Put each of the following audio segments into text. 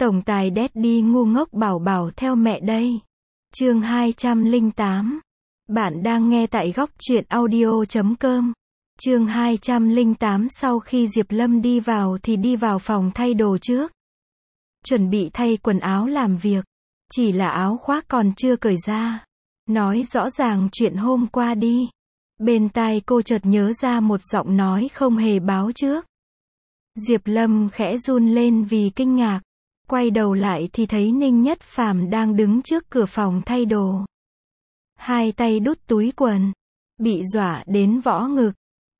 Tổng tài Daddy ngu ngốc bảo bảo theo mẹ đây. Chương 208. Bạn đang nghe tại góc truyện audio.com. Chương 208. Sau khi Diệp Lâm đi vào thì đi vào phòng thay đồ trước. Chuẩn bị thay quần áo làm việc. Chỉ là áo khoác còn chưa cởi ra. Nói rõ ràng chuyện hôm qua đi. Bên tai cô chợt nhớ ra một giọng nói không hề báo trước. Diệp Lâm khẽ run lên vì kinh ngạc. Quay đầu lại thì thấy Ninh Nhất Phàm đang đứng trước cửa phòng thay đồ. Hai tay đút túi quần. Bị dọa đến võ ngực.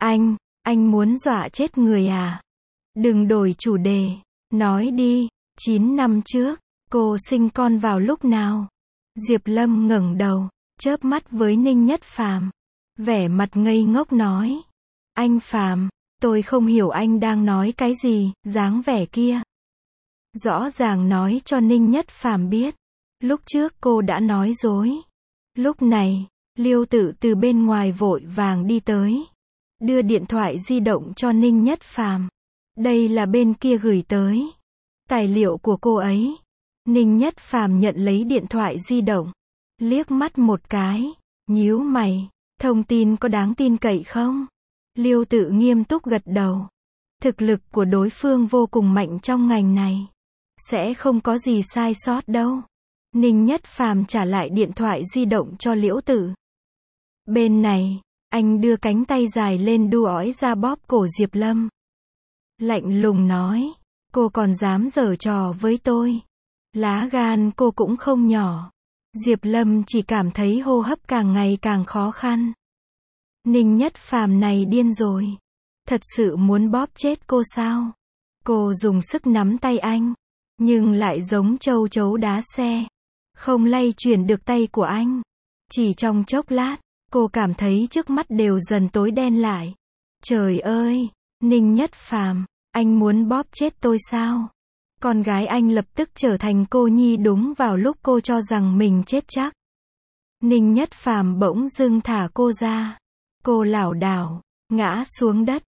Anh muốn dọa chết người à? Đừng đổi chủ đề. Nói đi, 9 năm trước, cô sinh con vào lúc nào? Diệp Lâm ngẩng đầu, chớp mắt với Ninh Nhất Phàm. Vẻ mặt ngây ngốc nói. Anh Phàm, tôi không hiểu anh đang nói cái gì, dáng vẻ kia. Rõ ràng nói cho Ninh Nhất Phàm biết. Lúc trước cô đã nói dối. Lúc này, Liêu Tự từ bên ngoài vội vàng đi tới. Đưa điện thoại di động cho Ninh Nhất Phàm. Đây là bên kia gửi tới. Tài liệu của cô ấy. Ninh Nhất Phàm nhận lấy điện thoại di động. Liếc mắt một cái. Nhíu mày. Thông tin có đáng tin cậy không? Liêu Tự nghiêm túc gật đầu. Thực lực của đối phương vô cùng mạnh trong ngành này. Sẽ không có gì sai sót đâu. Ninh Nhất Phàm trả lại điện thoại di động cho Liễu Tự. Bên này, anh đưa cánh tay dài lên đu ói ra bóp cổ Diệp Lâm. Lạnh lùng nói, cô còn dám giở trò với tôi. Lá gan cô cũng không nhỏ. Diệp Lâm chỉ cảm thấy hô hấp càng ngày càng khó khăn. Ninh Nhất Phàm này điên rồi. Thật sự muốn bóp chết cô sao? Cô dùng sức nắm tay anh. Nhưng lại giống châu chấu đá xe. Không lay chuyển được tay của anh. Chỉ trong chốc lát, cô cảm thấy trước mắt đều dần tối đen lại. Trời ơi, Ninh Nhất Phàm, anh muốn bóp chết tôi sao? Con gái anh lập tức trở thành cô nhi đúng vào lúc cô cho rằng mình chết chắc. Ninh Nhất Phàm bỗng dưng thả cô ra. Cô lảo đảo, ngã xuống đất,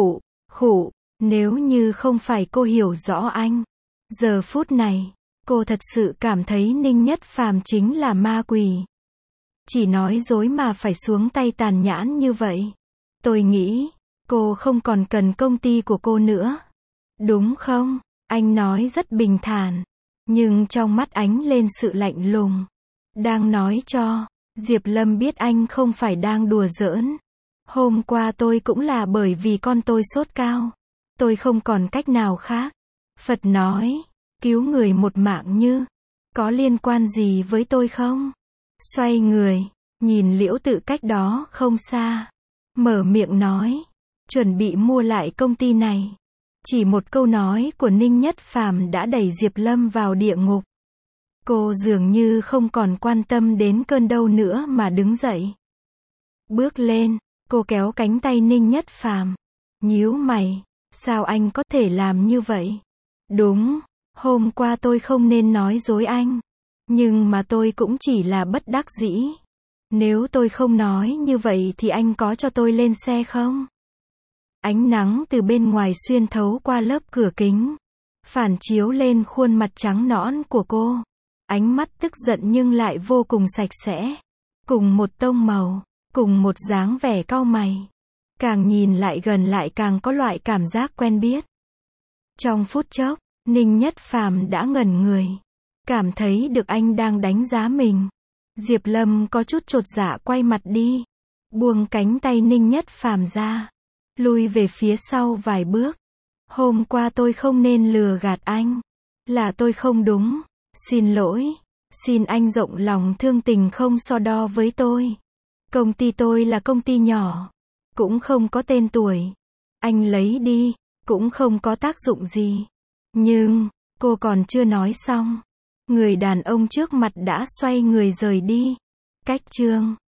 khụ, nếu như không phải cô hiểu rõ anh. Giờ phút này, cô thật sự cảm thấy Ninh Nhất Phàm chính là ma quỷ. Chỉ nói dối mà phải xuống tay tàn nhẫn như vậy. Tôi nghĩ, cô không còn cần công ty của cô nữa. Đúng không? Anh nói rất bình thản. Nhưng trong mắt ánh lên sự lạnh lùng. Đang nói cho Diệp Lâm biết anh không phải đang đùa giỡn. Hôm qua tôi cũng là bởi vì con tôi sốt cao. Tôi không còn cách nào khác. Phật nói, cứu người một mạng như, có liên quan gì với tôi không? Xoay người, nhìn Liễu Tự cách đó không xa. Mở miệng nói, chuẩn bị mua lại công ty này. Chỉ một câu nói của Ninh Nhất Phàm đã đẩy Diệp Lâm vào địa ngục. Cô dường như không còn quan tâm đến cơn đau nữa mà đứng dậy. Bước lên, cô kéo cánh tay Ninh Nhất Phàm. Nhíu mày, sao anh có thể làm như vậy? Đúng, hôm qua tôi không nên nói dối anh. Nhưng mà tôi cũng chỉ là bất đắc dĩ. Nếu tôi không nói như vậy thì anh có cho tôi lên xe không? Ánh nắng từ bên ngoài xuyên thấu qua lớp cửa kính. Phản chiếu lên khuôn mặt trắng nõn của cô. Ánh mắt tức giận nhưng lại vô cùng sạch sẽ. Cùng một tông màu, cùng một dáng vẻ cau mày. Càng nhìn lại gần lại càng có loại cảm giác quen biết. Trong phút chốc, Ninh Nhất Phàm đã ngẩn người. Cảm thấy được anh đang đánh giá mình. Diệp Lâm có chút chột dạ quay mặt đi. Buông cánh tay Ninh Nhất Phàm ra. Lui về phía sau vài bước. Hôm qua tôi không nên lừa gạt anh. Là tôi không đúng. Xin lỗi. Xin anh rộng lòng thương tình không so đo với tôi. Công ty tôi là công ty nhỏ. Cũng không có tên tuổi. Anh lấy đi. Cũng không có tác dụng gì. Nhưng, cô còn chưa nói xong. Người đàn ông trước mặt đã xoay người rời đi. Cách chương